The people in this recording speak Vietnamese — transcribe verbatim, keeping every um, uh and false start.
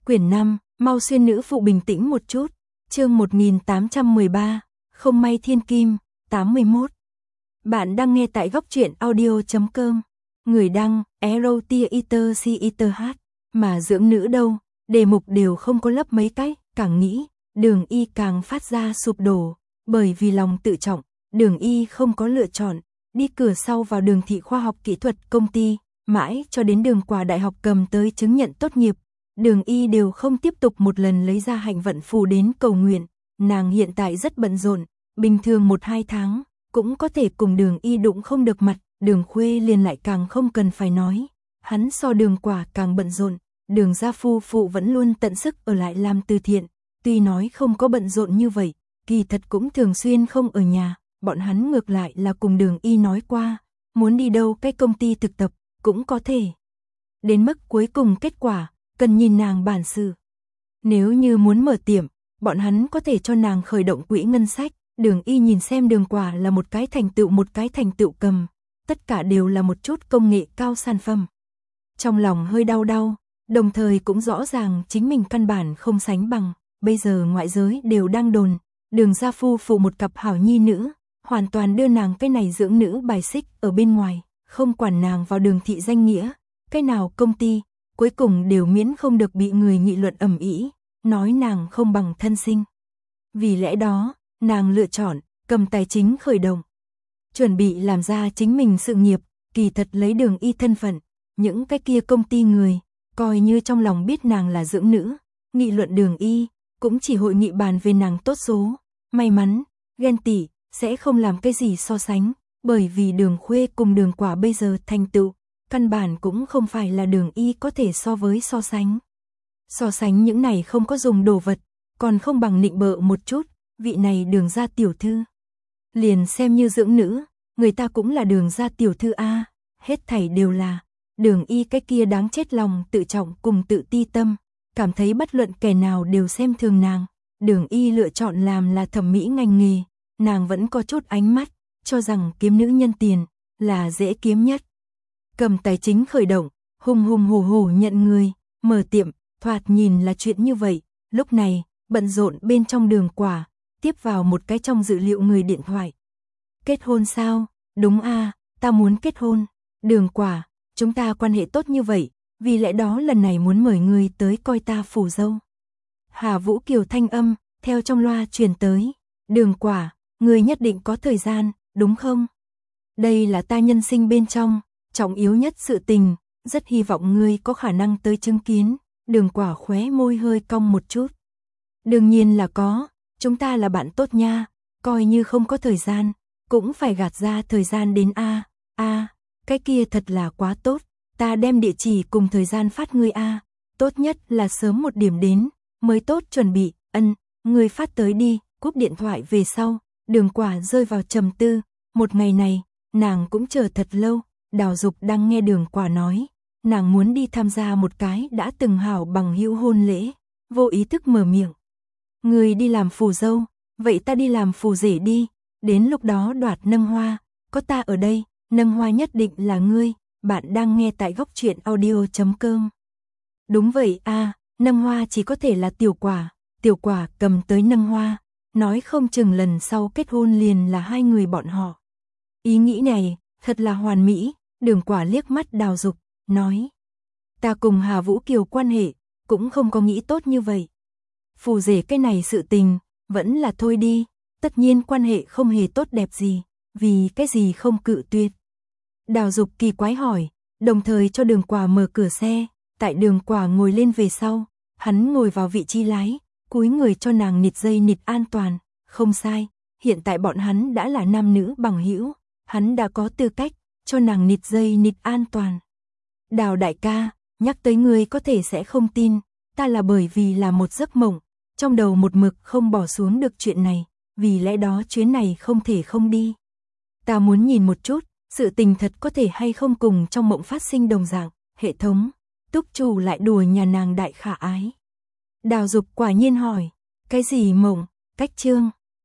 Quyển năm, mau xuyên nữ phụ bình tĩnh một chút. Chương một nghìn tám trăm mười ba, không may thiên kim, tám mươi mốt. Bạn đang nghe tại góc truyện audio chấm com. Người đăng, Erotiater Citer H. Mà dưỡng nữ đâu, đề mục đều không có lấp mấy cái, càng nghĩ, Đường Y càng phát ra sụp đổ, bởi vì lòng tự trọng, Đường Y không có lựa chọn, đi cửa sau vào Đường thị khoa học kỹ thuật công ty, mãi cho đến Đường Quả đại học cầm tới chứng nhận tốt nghiệp, Đường Y đều không tiếp tục một lần lấy ra hạnh vận phù đến cầu nguyện. Nàng hiện tại rất bận rộn, bình thường một hai tháng cũng có thể cùng Đường Y đụng không được mặt, Đường Khuê liền lại càng không cần phải nói, hắn so Đường Quả càng bận rộn. Đường gia phu phụ vẫn luôn tận sức ở lại làm từ thiện, tuy nói không có bận rộn như vậy, kỳ thật cũng thường xuyên không ở nhà, bọn hắn ngược lại là cùng Đường Y nói qua, muốn đi đâu cái công ty thực tập cũng có thể. Đến mức cuối cùng kết quả, cần nhìn nàng bản sự. Nếu như muốn mở tiệm, bọn hắn có thể cho nàng khởi động quỹ ngân sách. Đường Y nhìn xem Đường Quả là một cái thành tựu một cái thành tựu cầm, tất cả đều là một chút công nghệ cao sản phẩm. Trong lòng hơi đau đau, đồng thời cũng rõ ràng chính mình căn bản không sánh bằng, bây giờ ngoại giới đều đang đồn, Đường gia phu phụ một cặp hảo nhi nữ, hoàn toàn đưa nàng cái này dưỡng nữ bài xích ở bên ngoài, không quản nàng vào Đường thị danh nghĩa, cái nào công ty, cuối cùng đều miễn không được bị người nghị luận ầm ĩ, nói nàng không bằng thân sinh. Vì lẽ đó, nàng lựa chọn cầm tài chính khởi động, chuẩn bị làm ra chính mình sự nghiệp, kỳ thật lấy Đường Y thân phận, những cái kia công ty người coi như trong lòng biết nàng là dưỡng nữ, nghị luận Đường Y cũng chỉ hội nghị bàn về nàng tốt số, may mắn, ghen tị sẽ không làm cái gì so sánh, bởi vì Đường Khuê cùng Đường Quả bây giờ thành tựu, căn bản cũng không phải là Đường Y có thể so với so sánh. So sánh những này không có dùng đồ vật, còn không bằng nịnh bợ một chút, vị này Đường gia tiểu thư. Liền xem như dưỡng nữ, người ta cũng là Đường gia tiểu thư a, hết thảy đều là Đường Y cái kia đáng chết lòng tự trọng cùng tự ti tâm, cảm thấy bất luận kẻ nào đều xem thường nàng. Đường Y lựa chọn làm là thẩm mỹ ngành nghề, nàng vẫn có chút ánh mắt, cho rằng kiếm nữ nhân tiền là dễ kiếm nhất. Cầm tài chính khởi động, hùng hùng hổ hổ nhận người, mở tiệm, thoạt nhìn là chuyện như vậy. Lúc này, bận rộn bên trong Đường Quả, tiếp vào một cái trong dữ liệu người điện thoại. Kết hôn sao? Đúng a, ta muốn kết hôn. Đường Quả, chúng ta quan hệ tốt như vậy, vì lẽ đó lần này muốn mời người tới coi ta phủ dâu. Hà Vũ Kiều thanh âm, theo trong loa truyền tới. Đường Quả, người nhất định có thời gian, đúng không? Đây là ta nhân sinh bên trong trọng yếu nhất sự tình, rất hy vọng ngươi có khả năng tới chứng kiến. Đường Quả khóe môi hơi cong một chút. Đương nhiên là có, chúng ta là bạn tốt nha, coi như không có thời gian, cũng phải gạt ra thời gian đến a. A, cái kia thật là quá tốt, ta đem địa chỉ cùng thời gian phát ngươi a, tốt nhất là sớm một điểm đến, mới tốt chuẩn bị. Ân, ngươi phát tới đi. Cúp điện thoại về sau, Đường Quả rơi vào trầm tư, một ngày này, nàng cũng chờ thật lâu. Đào Dục đang nghe Đường Quả nói, nàng muốn đi tham gia một cái đã từng hảo bằng hữu hôn lễ, vô ý thức mở miệng. Người đi làm phù dâu, vậy ta đi làm phù rể đi, đến lúc đó đoạt nâng hoa, có ta ở đây, nâng hoa nhất định là ngươi. Bạn đang nghe tại góc truyện audio chấm com. Đúng vậy a, nâng hoa chỉ có thể là Tiểu Quả, Tiểu Quả cầm tới nâng hoa, nói không chừng lần sau kết hôn liền là hai người bọn họ. Ý nghĩ này, thật là hoàn mỹ. Đường Quả liếc mắt Đào Dục, nói. Ta cùng Hà Vũ Kiều quan hệ, cũng không có nghĩ tốt như vậy. Phù rể cái này sự tình, vẫn là thôi đi, tất nhiên quan hệ không hề tốt đẹp gì, vì cái gì không cự tuyệt. Đào Dục kỳ quái hỏi, đồng thời cho Đường Quả mở cửa xe, tại Đường Quả ngồi lên về sau, hắn ngồi vào vị trí lái, cúi người cho nàng nịt dây nịt an toàn, không sai, hiện tại bọn hắn đã là nam nữ bằng hữu, hắn đã có tư cách cho nàng nịt dây nịt an toàn. Đào đại ca, nhắc tới ngươi có thể sẽ không tin, ta là bởi vì là một giấc mộng, trong đầu một mực không bỏ xuống được chuyện này, vì lẽ đó chuyến này không thể không đi. Ta muốn nhìn một chút, sự tình thật có thể hay không cùng trong mộng phát sinh đồng dạng. Hệ thống, Túc chủ lại đùa nhà nàng đại khả ái. Đào Dục quả nhiên hỏi, cái gì mộng? Cách chương